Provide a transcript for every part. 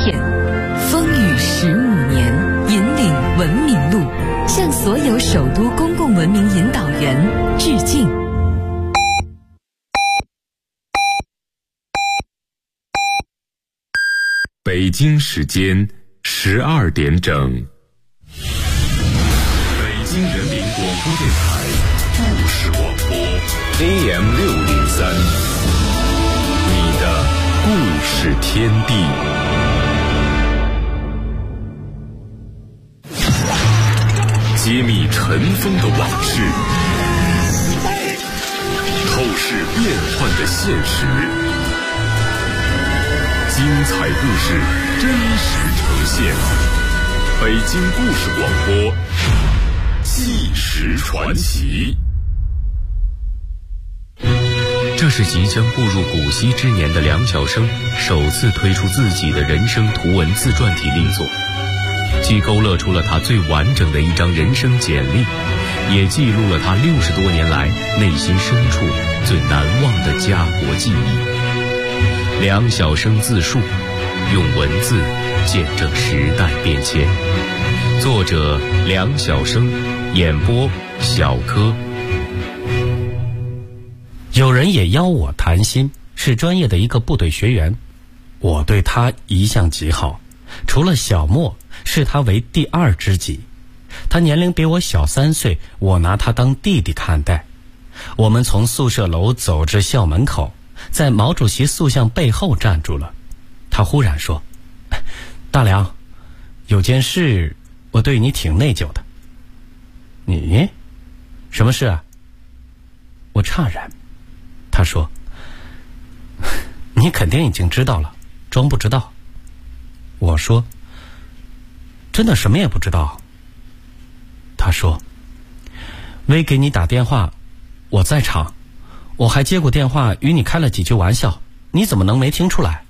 片。风雨15年，引领文明路，向所有首都公共文明引导员致敬。 北京时间12点整。北京人民广播电台故事广播 AM603， 你的故事天地。揭秘尘封的往事，透视变幻的现实，精彩故事真实呈现。北京故事广播，纪实传奇。 这是即将步入古稀之年的梁晓声首次推出自己的人生图文自传体力作，既勾勒出了他最完整的一张人生简历，也记录了他60多年来内心深处最难忘的家国记忆。梁晓声自述，用文字见证时代变迁。作者梁晓声，演播小柯。 有人也邀我谈心，是专业的一个部队学员，我对他一向极好，除了小莫，视他为第2知己。他年龄比我小3岁，我拿他当弟弟看待。我们从宿舍楼走至校门口，在毛主席塑像背后站住了。他忽然说：“大梁，有件事我对你挺内疚的。”“你？什么事啊？”我诧然。他说：“你肯定已经知道了，装不知道。”我说：“真的什么也不知道。”他说：“威给你打电话，我在场，我还接过电话与你开了几句玩笑，你怎么能没听出来？”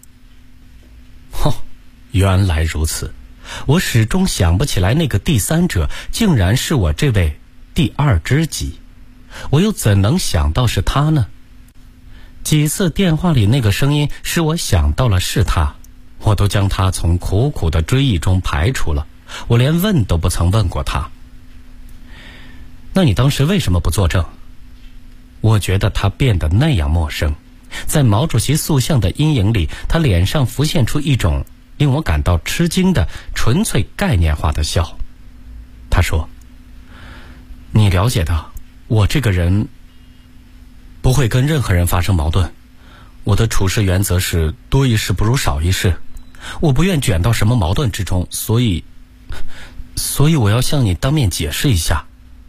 原来如此，我始终想不起来那个第3者竟然是我这位第2知己，我又怎能想到是他呢？几次电话里那个声音使我想到了是他，我都将他从苦苦的追忆中排除了，我连问都不曾问过他。那你当时为什么不作证？我觉得他变得那样陌生，在毛主席塑像的阴影里，他脸上浮现出一种令我感到吃惊的纯粹概念化的笑。他说：“你了解的，我这个人不会跟任何人发生矛盾，我的处事原则是多一事不如少一事，我不愿卷到什么矛盾之中，所以我要向你当面解释一下。”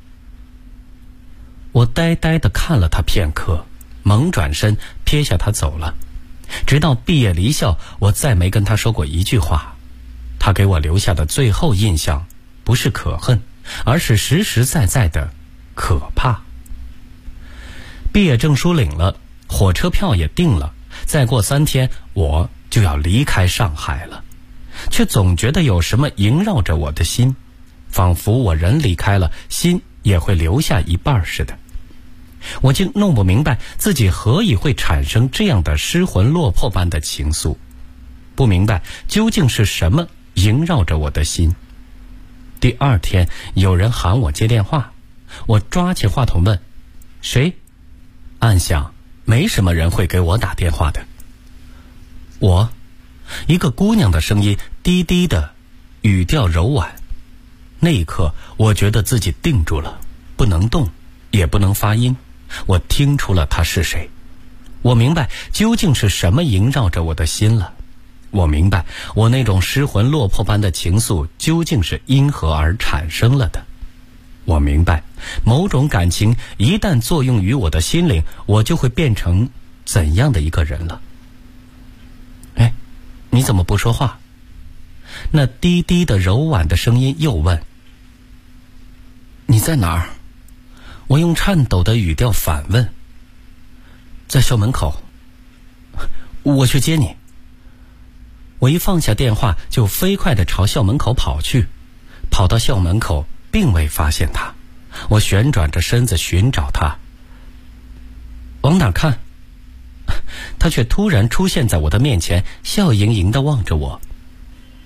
我呆呆地看了他片刻，猛转身撇下他走了。直到毕业离校，我再没跟他说过一句话。他给我留下的最后印象不是可恨，而是实实在在的可怕。毕业证书领了，火车票也订了，再过3天我就要离开上海了，却总觉得有什么萦绕着我的心，仿佛我人离开了，心也会留下一半似的。我竟弄不明白自己何以会产生这样的失魂落魄般的情愫，不明白究竟是什么萦绕着我的心。第2天有人喊我接电话，我抓起话筒问：“谁？”暗想没什么人会给我打电话的。我，一个姑娘的声音，低低的，语调柔婉。那一刻我觉得自己定住了，不能动，也不能发音。我听出了她是谁，我明白究竟是什么萦绕着我的心了。我明白我那种失魂落魄般的情愫究竟是因何而产生了的。我明白某种感情一旦作用于我的心灵，我就会变成怎样的一个人了。哎，你怎么不说话？那低低的柔婉的声音又问：“你在哪儿？”我用颤抖的语调反问：“在校门口。”“我去接你。”我一放下电话就飞快地朝校门口跑去，跑到校门口并未发现他，我旋转着身子寻找他。往哪看？他却突然出现在我的面前，笑盈盈地望着我。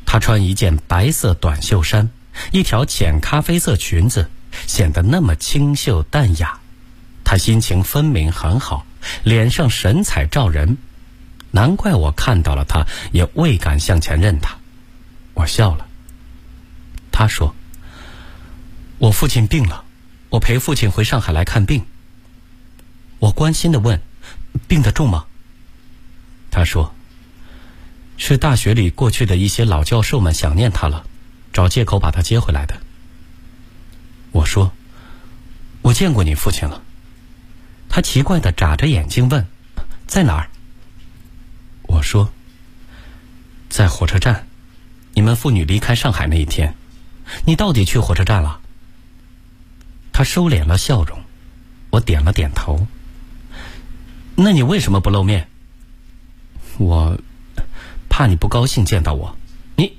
她穿一件白色短袖衫，一条浅咖啡色裙子，显得那么清秀淡雅。她心情分明很好，脸上神采照人，难怪我看到了她也未敢向前认她。我笑了。她说：“我父亲病了，我陪父亲回上海来看病。”我关心地问：“病得重吗？”她说：“是大学里过去的一些老教授们想念他了，找借口把他接回来的。”我说：“我见过你父亲了。”他奇怪地眨着眼睛问：“在哪儿？”我说：“在火车站，你们父女离开上海那一天。你到底去火车站了？”他收敛了笑容，我点了点头。那你为什么不露面？我怕你不高兴见到我。你……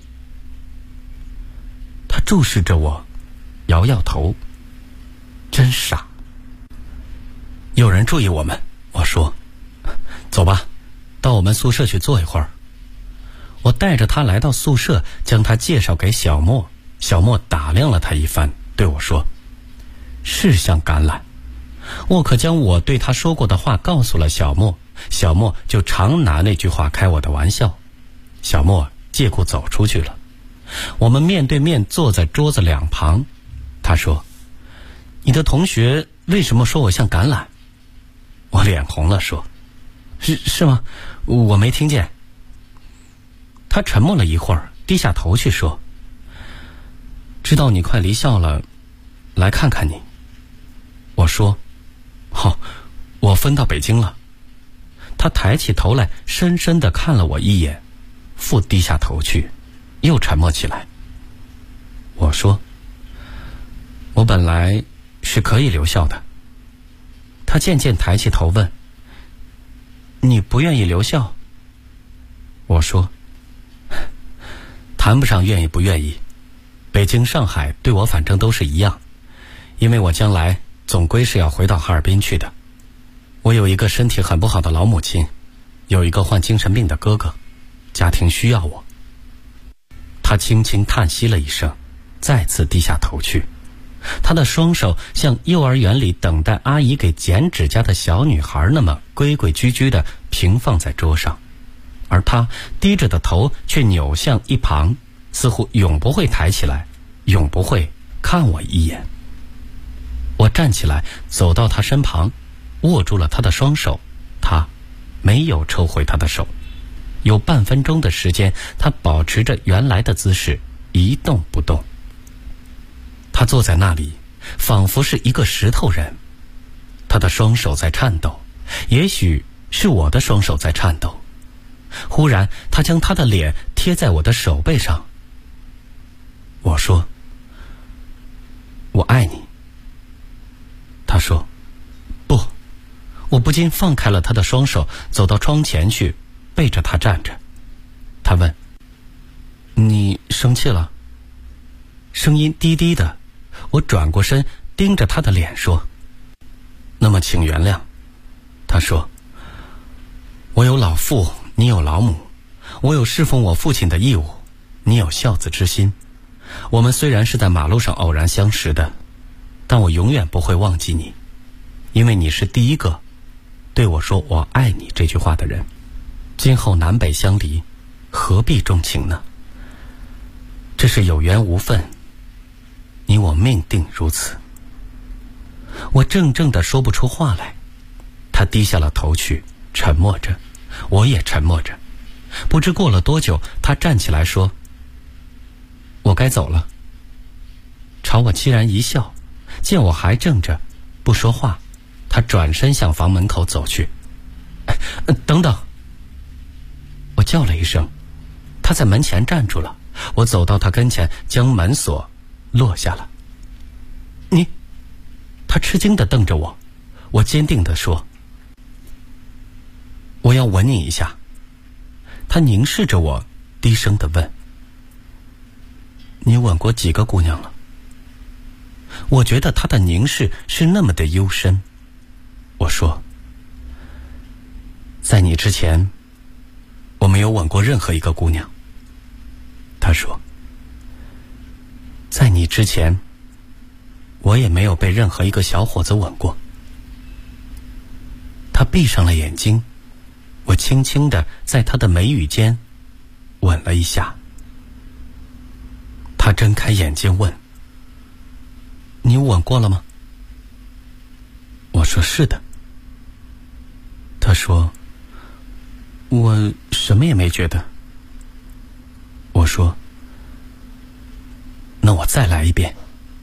他注视着我，摇摇头。真傻。有人注意我们，我说。走吧，到我们宿舍去坐一会儿。我带着他来到宿舍，将他介绍给小莫。小莫打量了他一番，对我说：“是像橄榄。”我可将我对他说过的话告诉了小莫，小莫就常拿那句话开我的玩笑。小莫借故走出去了。我们面对面坐在桌子两旁。他说：“你的同学为什么说我像橄榄？”我脸红了，说：“是吗？我没听见。”他沉默了一会儿，低下头去说：“知道你快离校了，来看看你。”我说：“好，我分到北京了。”他抬起头来，深深地看了我一眼，复低下头去，又沉默起来。我说：“我本来是可以留校的。”他渐渐抬起头问：“你不愿意留校？”我说：“谈不上愿意不愿意，北京、上海对我反正都是一样，因为我将来总归是要回到哈尔滨去的。我有一个身体很不好的老母亲，有一个患精神病的哥哥，家庭需要我。”他轻轻叹息了一声，再次低下头去。他的双手像幼儿园里等待阿姨给剪指甲的小女孩那么规规矩矩地平放在桌上，而他低着的头却扭向一旁，似乎永不会抬起来，永不会看我一眼。我站起来走到他身旁，握住了他的双手。他没有抽回他的手。有半分钟的时间，他保持着原来的姿势，一动不动。他坐在那里，仿佛是一个石头人。他的双手在颤抖，也许是我的双手在颤抖。忽然，他将他的脸贴在我的手背上。我说：“我爱你。”他说：“不。”我不禁放开了他的双手，走到窗前去，背着他站着。他问：“你生气了？”声音低低的。我转过身，盯着他的脸说：“那么请原谅。”他说：“我有老父，你有老母，我有侍奉我父亲的义务，你有孝子之心。我们虽然是在马路上偶然相识的，但我永远不会忘记你，因为你是第一个对我说我爱你这句话的人。今后南北相离，何必重情呢？这是有缘无分，你我命定如此。”我怔怔地说不出话来。他低下了头去，沉默着，我也沉默着。不知过了多久，他站起来说：“我该走了。”朝我凄然一笑，见我还怔着不说话，他转身向房门口走去。“等等！”我叫了一声，他在门前站住了。我走到他跟前，将门锁落下了。“你……”他吃惊地瞪着我。我坚定地说：“我要吻你一下。”他凝视着我，低声地问：“你吻过几个姑娘了？”我觉得他的凝视是那么的幽深。我说：“在你之前，我没有吻过任何一个姑娘。” 他说，在你之前，我也没有被任何一个小伙子吻过。他闭上了眼睛，我轻轻地在他的眉宇间吻了一下。他睁开眼睛问，你吻过了吗？我说是的。他说，我什么也没觉得。我说，那我再来一遍。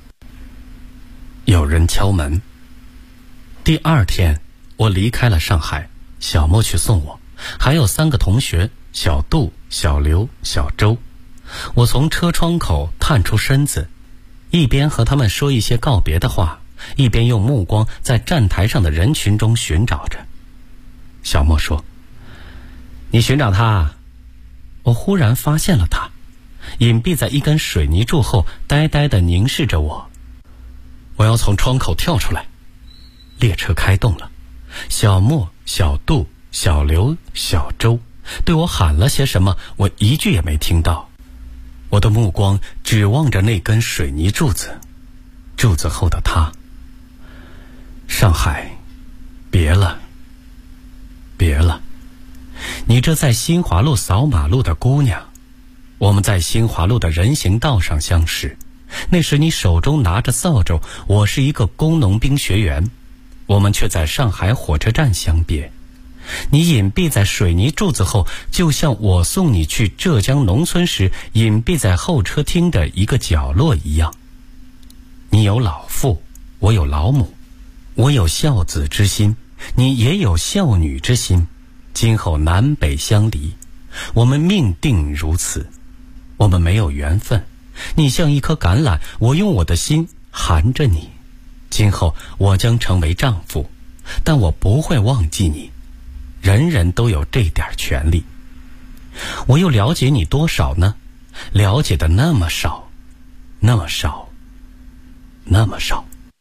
有人敲门。第二天我离开了上海，小莫去送我，还有3个同学，小杜、小刘、小周。我从车窗口探出身子，一边和他们说一些告别的话，一边用目光在站台上的人群中寻找着。小莫说，你寻找他？我忽然发现了他，隐蔽在一根水泥柱后，呆呆地凝视着我。我要从窗口跳出来。列车开动了，小莫、小杜、小刘、小周对我喊了些什么，我一句也没听到。我的目光只望着那根水泥柱子，柱子后的他。上海，别了，别了，你这在新华路扫马路的姑娘。我们在新华路的人行道上相识，那时你手中拿着扫帚，我是一个工农兵学员，我们却在上海火车站相别。你隐蔽在水泥柱子后，就像我送你去浙江农村时隐蔽在候车厅的一个角落一样。你有老父，我有老母，我有孝子之心，你也有孝女之心，今后南北相离，我们命定如此。我们没有缘分，你像一颗橄榄，我用我的心含着你。今后我将成为丈夫，但我不会忘记你。人人都有这点权利。我又了解你多少呢？了解的那么少，那么少，那么少。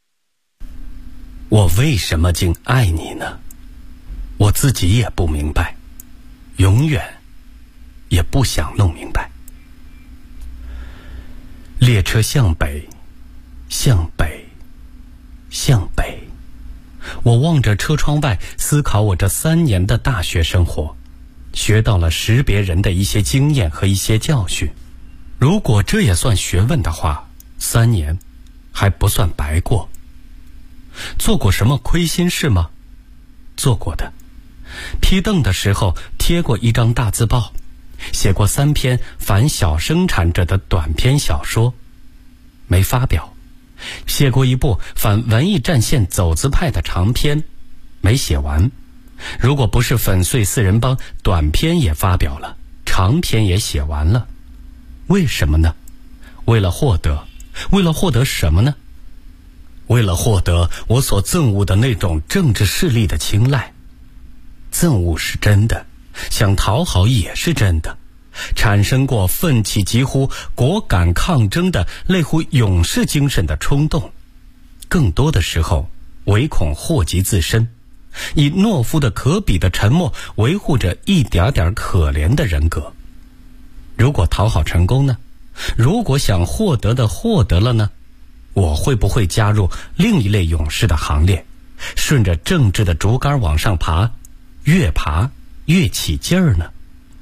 我为什么竟爱你呢？我自己也不明白，永远也不想弄明白。列车向北，向北，向北。我望着车窗外，思考我这3年的大学生活，学到了识别人的一些经验和一些教训。如果这也算学问的话，3年还不算白过。做过什么亏心事吗？做过的。批邓的时候贴过一张大字报，写过3篇反小生产者的短篇小说，没发表。写过一部反文艺战线走资派的长篇，没写完。如果不是粉碎4人帮，短篇也发表了，长篇也写完了。为什么呢？为了获得。为了获得什么呢？为了获得我所憎恶的那种政治势力的青睐。憎恶是真的，想讨好也是真的，产生过奋起疾呼、果敢抗争的类乎勇士精神的冲动，更多的时候唯恐祸及自身，以懦夫的可比的沉默维护着一点点可怜的人格。如果讨好成功呢？如果想获得的获得了呢？我会不会加入另一类勇士的行列，顺着政治的竹竿往上爬，越爬越起劲儿呢？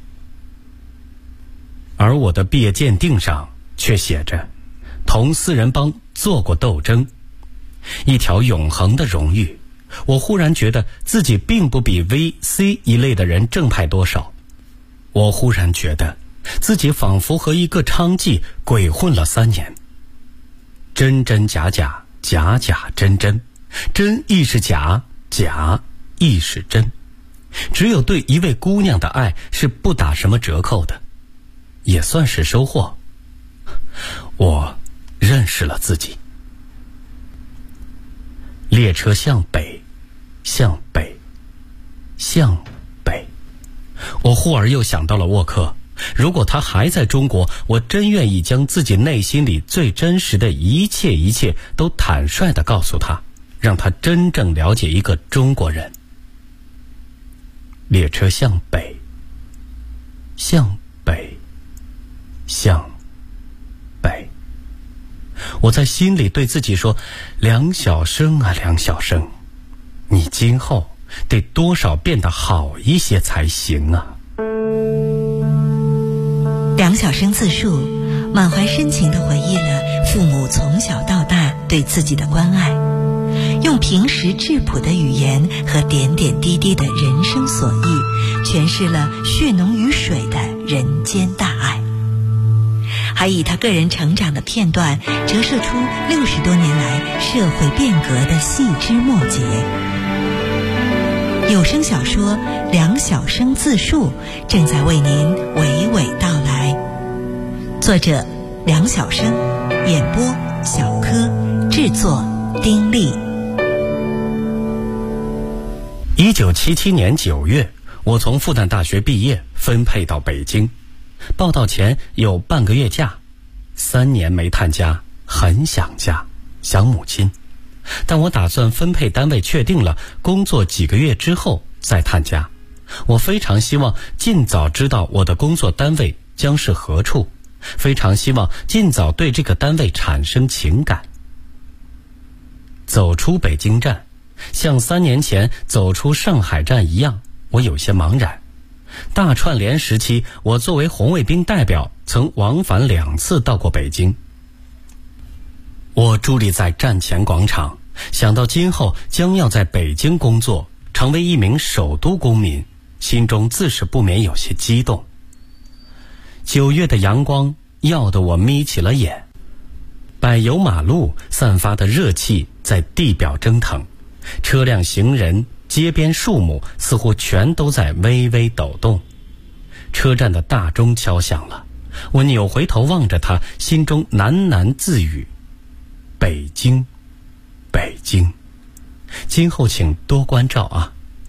而我的毕业鉴定上却写着同4人帮做过斗争，一条永恒的荣誉。我忽然觉得自己并不比 V、C 一类的人正派多少。我忽然觉得自己仿佛和一个娼妓鬼混了3年，真真假假，假假真真，真亦是假，假亦是真。只有对一位姑娘的爱是不打什么折扣的，也算是收获。我认识了自己。列车向北，向北，向北。我忽而又想到了沃克，如果他还在中国，我真愿意将自己内心里最真实的一切都坦率地告诉他，让他真正了解一个中国人。列车向北，向北，向我在心里对自己说，梁晓声啊，梁晓声，你今后得多少变得好一些才行啊。 梁晓声自述，满怀深情地回忆了父母从小到大对自己的关爱，用平实质朴的语言和点点滴滴的人生所遇，诠释了血浓于水的人间大爱，还以他个人成长的片段折射出60多年来社会变革的细枝末节。有声小说《梁晓声自述》正在为您娓娓道来，作者梁晓声，演播小柯，制作丁力。 1977年9月，我从复旦大学毕业，分配到北京。报到前有半个月假，3年没探家，很想家，想母亲。但我打算分配单位确定了，工作几个月之后再探家。我非常希望尽早知道我的工作单位将是何处，非常希望尽早对这个单位产生情感。走出北京站，像3年前走出上海站一样，我有些茫然。大串联时期，我作为红卫兵代表曾往返2次到过北京。我伫立在站前广场，想到今后将要在北京工作，成为一名首都公民，心中自是不免有些激动。9月的阳光耀得我眯起了眼，柏油马路散发的热气在地表蒸腾，车辆、行人、街边树木似乎全都在微微抖动。车站的大钟敲响了，我扭回头望着它，心中喃喃自语：北京，北京，今后请多关照啊。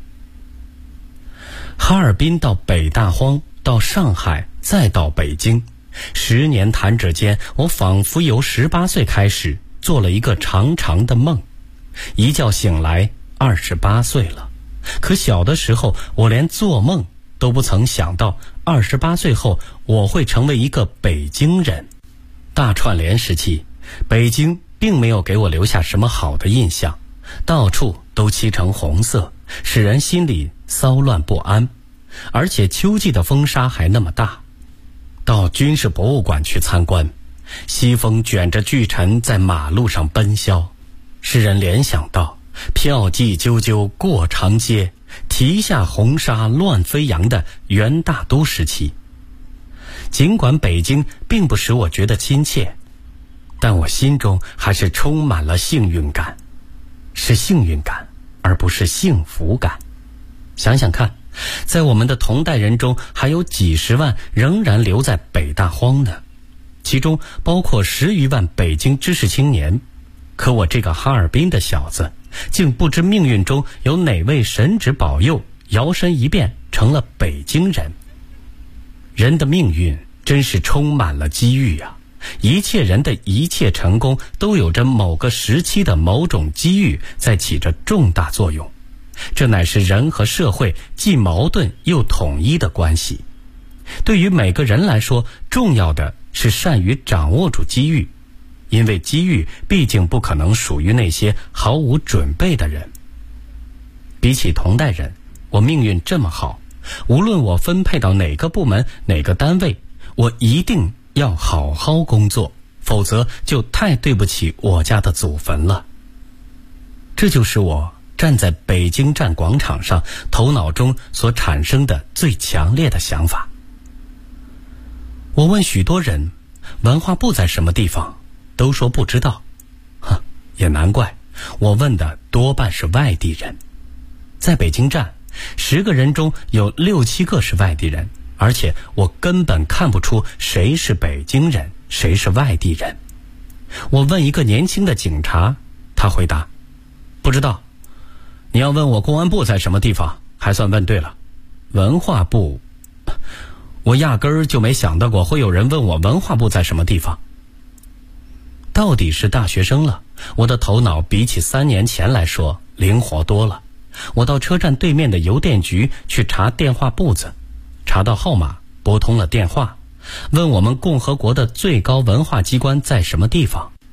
哈尔滨到北大荒，到上海，再到北京，10年弹指间，我仿佛由18岁开始做了一个长长的梦，一觉醒来28岁了。可小的时候，我连做梦都不曾想到28岁后我会成为一个北京人。大串联时期，北京并没有给我留下什么好的印象，到处都漆成红色，使人心里骚乱不安，而且秋季的风沙还那么大。到军事博物馆去参观，西风卷着巨尘在马路上奔嚣，使人联想到飘骑啾啾过长街，蹄下红纱乱飞扬的元大都时期。尽管北京并不使我觉得亲切，但我心中还是充满了幸运感，是幸运感，而不是幸福感。想想看，在我们的同代人中，还有几十万仍然留在北大荒呢，其中包括10余万北京知识青年。可我这个哈尔滨的小子，竟不知命运中有哪位神旨保佑，摇身一变成了北京人。人的命运真是充满了机遇啊！一切人的一切成功，都有着某个时期的某种机遇在起着重大作用。这乃是人和社会既矛盾又统一的关系。对于每个人来说，重要的是善于掌握住机遇，因为机遇毕竟不可能属于那些毫无准备的人。比起同代人，我命运这么好，无论我分配到哪个部门哪个单位，我一定要好好工作，否则就太对不起我家的祖坟了。这就是我站在北京站广场上头脑中所产生的最强烈的想法。我问许多人，文化部在什么地方，都说不知道。也难怪，我问的多半是外地人。在北京站，10个人中有6、7个是外地人，而且我根本看不出谁是北京人，谁是外地人。我问一个年轻的警察，他回答：不知道。你要问我公安部在什么地方，还算问对了。文化部，我压根儿就没想到过会有人问我文化部在什么地方。到底是大学生了，我的头脑比起3年前来说灵活多了。我到车站对面的邮电局去查电话簿子，查到号码，拨通了电话，问我们共和国的最高文化机关在什么地方。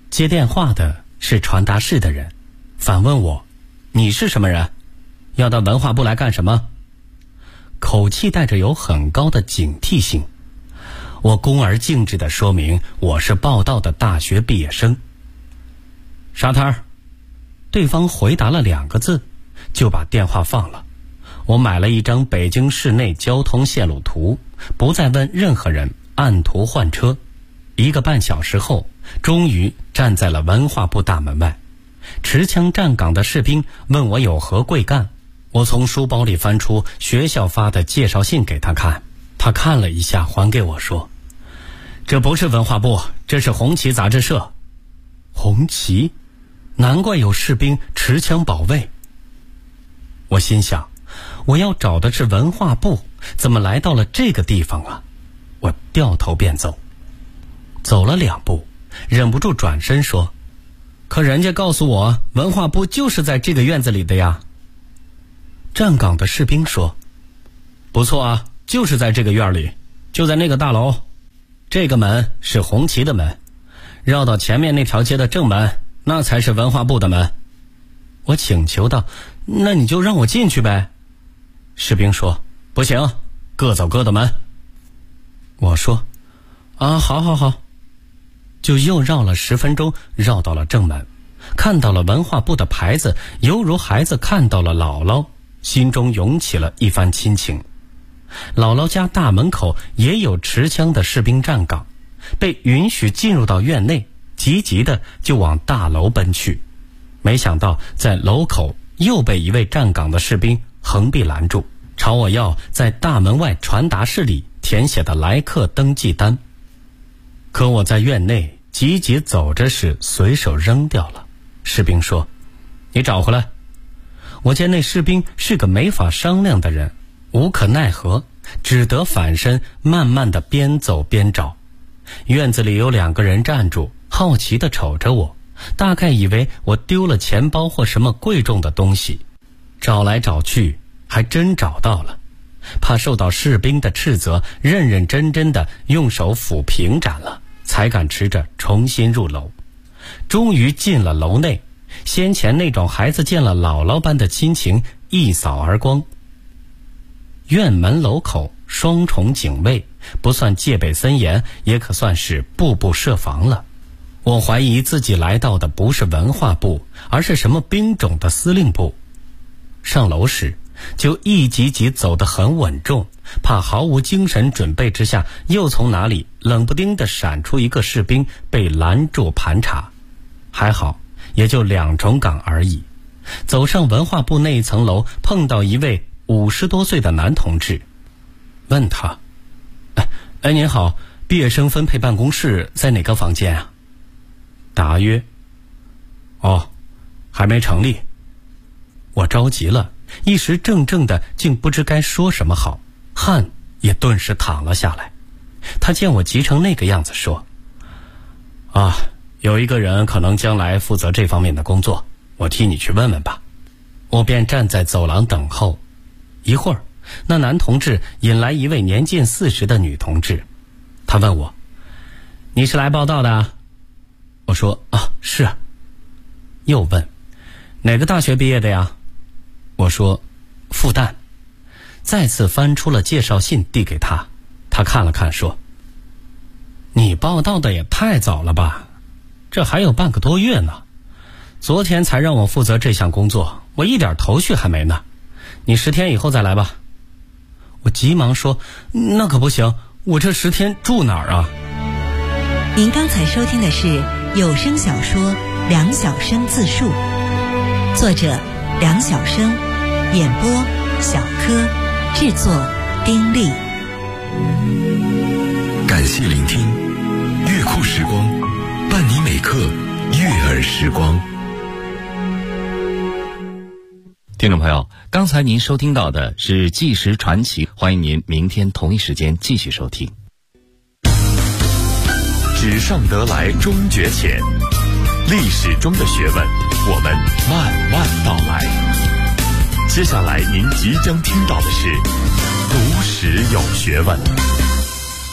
接电话的是传达室的人，反问我：“你是什么人？要到文化部来干什么？”口气带着有很高的警惕性。我恭而敬之地说明我是报到的大学毕业生。沙滩儿，对方回答了2个字，就把电话放了。我买了一张北京市内交通线路图，不再问任何人，按图换车。1个半小时后，终于站在了文化部大门外。持枪站岗的士兵问我有何贵干，我从书包里翻出学校发的介绍信给他看，他看了一下，还给我说：“这不是文化部，这是红旗杂志社。”红旗？难怪有士兵持枪保卫。我心想，我要找的是文化部，怎么来到了这个地方啊？我掉头便走。走了2步，忍不住转身说：“可人家告诉我，文化部就是在这个院子里的呀。”站岗的士兵说：“不错啊，就是在这个院里，就在那个大楼。这个门是红旗的门，绕到前面那条街的正门，那才是文化部的门。”我请求道：“那你就让我进去呗。”士兵说：“不行，各走各的门。”我说：“啊，好好好。”就又绕了10分钟，绕到了正门，看到了文化部的牌子，犹如孩子看到了姥姥，心中涌起了一番亲情。姥姥家大门口也有持枪的士兵站岗，被允许进入到院内，急急的就往大楼奔去。没想到在楼口又被一位站岗的士兵横臂拦住，朝我要在大门外传达室里填写的来客登记单。可我在院内急急走着时随手扔掉了。士兵说：“你找回来。”我见那士兵是个没法商量的人，无可奈何，只得反身慢慢地边走边找。院子里有2个人站住，好奇地瞅着我，大概以为我丢了钱包或什么贵重的东西。找来找去还真找到了，怕受到士兵的斥责，认认真真地用手抚平展了，才敢持着重新入楼。终于进了楼内，先前那种孩子见了姥姥般的亲情一扫而光。院门楼口双重警卫，不算戒备森严，也可算是步步设防了。我怀疑自己来到的不是文化部，而是什么兵种的司令部。上楼时就一级级走得很稳重，怕毫无精神准备之下，又从哪里冷不丁地闪出一个士兵被拦住盘查。还好也就2重岗而已。走上文化部那一层楼，碰到一位50多岁的男同志，问他：“哎，您好，毕业生分配办公室在哪个房间啊？”答曰：“哦，还没成立。”我着急了，一时怔怔的，竟不知该说什么好，汗也顿时淌了下来。他见我急成那个样子，说：“啊，有一个人可能将来负责这方面的工作，我替你去问问吧。”我便站在走廊等候。一会儿，那男同志引来一位年近40的女同志，他问我：“你是来报道的啊？”我说：“啊，是。”又问：“哪个大学毕业的呀？”我说：“复旦。”再次翻出了介绍信递给他，他看了看说：“你报到的也太早了吧，这还有半个多月呢。昨天才让我负责这项工作，我一点头绪还没呢。你10天以后再来吧。”我急忙说：“那可不行，我这10天住哪儿啊？” 您刚才收听的是有声小说《梁晓声自述》，作者梁晓声，演播小柯，制作丁力。 感谢聆听乐库时光，伴你每刻悦耳时光。 听众朋友，刚才您收听到的是纪实传奇，欢迎您明天同一时间继续收听。 纸上得来终觉浅，历史中的学问，我们慢慢道来。接下来您即将听到的是读史有学问。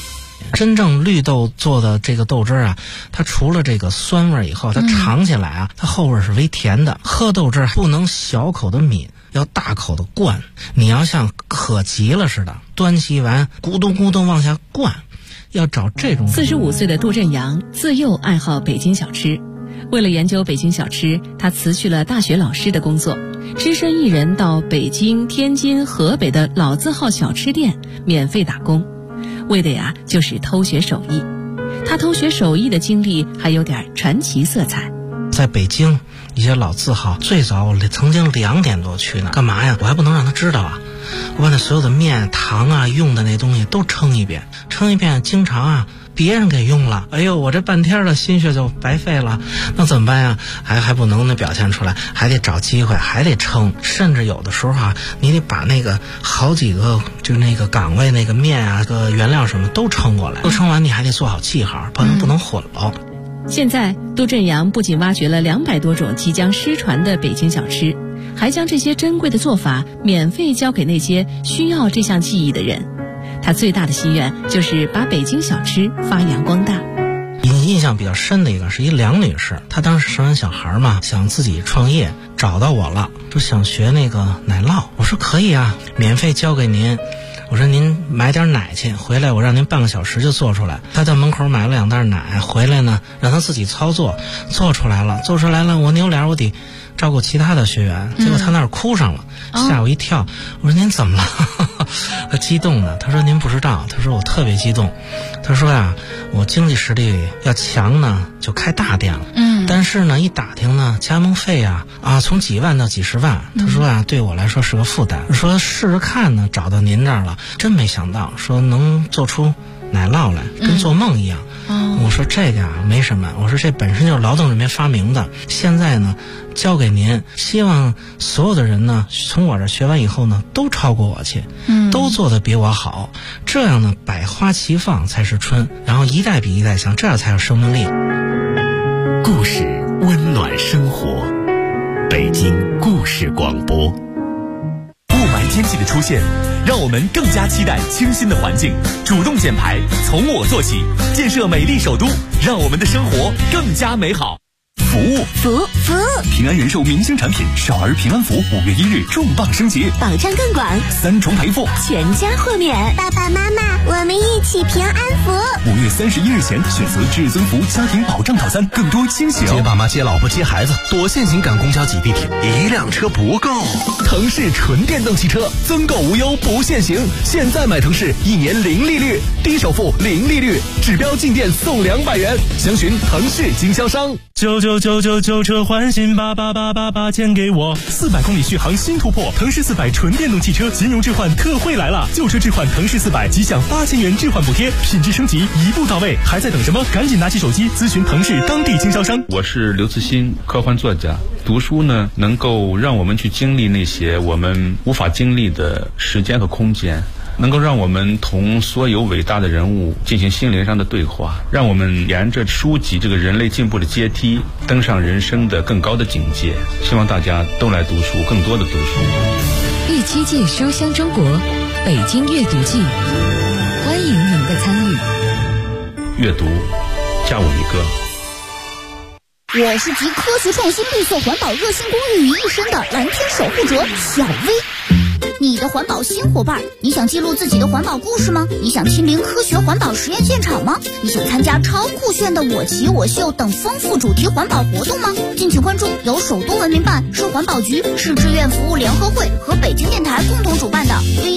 真正绿豆做的这个豆汁啊，它除了这个酸味以后，它尝起来啊，它后味是微甜的。喝豆汁不能小口的抿，要大口的灌。你要像渴急了似的，端起完咕咚咕咚往下灌，要找这种。 45岁的杜振阳自幼爱好北京小吃，为了研究北京小吃，他辞去了大学老师的工作，只身一人到北京、天津、河北的老字号小吃店免费打工，为的呀就是偷学手艺。他偷学手艺的经历还有点传奇色彩。 在北京一些老字号，最早我曾经2点多去呢，干嘛呀？我还不能让他知道啊！我把那所有的面、糖啊、用的那东西都称一遍，经常啊别人给用了，哎呦，我这半天的心血就白费了，那怎么办呀？还不能表现出来，还得找机会，还得称，甚至有的时候啊，你得把那个好几个就那个岗位那个面啊、个原料什么都称过来，都称完你还得做好记号，不能混了。 现在杜振阳不仅挖掘了200多种即将失传的北京小吃，还将这些珍贵的做法免费教给那些需要这项技艺的人。他最大的心愿就是把北京小吃发扬光大。 印象比较深的一个是一梁女士，她当时生完小孩嘛，想自己创业，找到我了，说想学那个奶酪。我说可以啊，免费教给您。我说您买点奶去，回来我让您半个小时就做出来。他到门口买了2袋奶，回来呢让他自己操作，做出来了，我扭脸我得照顾其他的学员，结果他那儿哭上了，吓我一跳。我说您怎么了？他激动的，他说您不知道，他说我特别激动，他说呀，我经济实力要强呢就开大店了，但是呢一打听呢加盟费啊从几万到几十万，他说啊对我来说是个负担，说试着看呢找到您这儿了，真没想到说能做出奶酪来，跟做梦一样。我说这个没什么，我说这本身就是劳动人民发明的，现在呢交给您，希望所有的人呢从我这学完以后呢都超过我去，都做得比我好，这样呢百花齐放才是春，然后一代比一代强，这样才有生命力。 故事温暖生活，北京故事广播。雾霾天气的出现，让我们更加期待清新的环境，主动减排，从我做起，建设美丽首都，让我们的生活更加美好。服务，平安人寿明星产品少儿平安符5月1日重磅升级， 保障更广 ，3重赔付， 全家豁免。爸爸妈妈，我们一起平安符。 5月31日前选择至尊福家庭保障套餐，更多惊喜哦！ 接爸妈、接老婆、接孩子，多限行赶公交挤地铁，1辆车不够。 腾势纯电动汽车增购无忧不限行，现在买腾势1年0利率，低首付0利率，指标进店送200元，详询腾势经销商。 旧车换新，88888钱给我。400公里续航新突破，腾势400纯电动汽车金融置换特惠来了，旧车置换腾势400即享8000元置换补贴，品质升级一步到位，还在等什么？赶紧拿起手机咨询腾势当地经销商。 我是刘慈欣，科幻作家。读书呢，能够让我们去经历那些我们无法经历的时间和空间，能够让我们同所有伟大的人物进行心灵上的对话，让我们沿着书籍这个人类进步的阶梯登上人生的更高的境界。希望大家都来读书，更多的读书。 第7届书香中国北京阅读季，欢迎您的参与。 阅读加我一个。 我是集科学创新、绿色环保、热心公益于一身的蓝天守护者小薇。你的环保新伙伴，你想记录自己的环保故事吗？你想亲临科学环保实验现场吗？你想参加超酷炫的我骑我秀等丰富主题环保活动吗？敬请关注由首都文明办、市环保局、市志愿服务联合会和北京电台共同主办的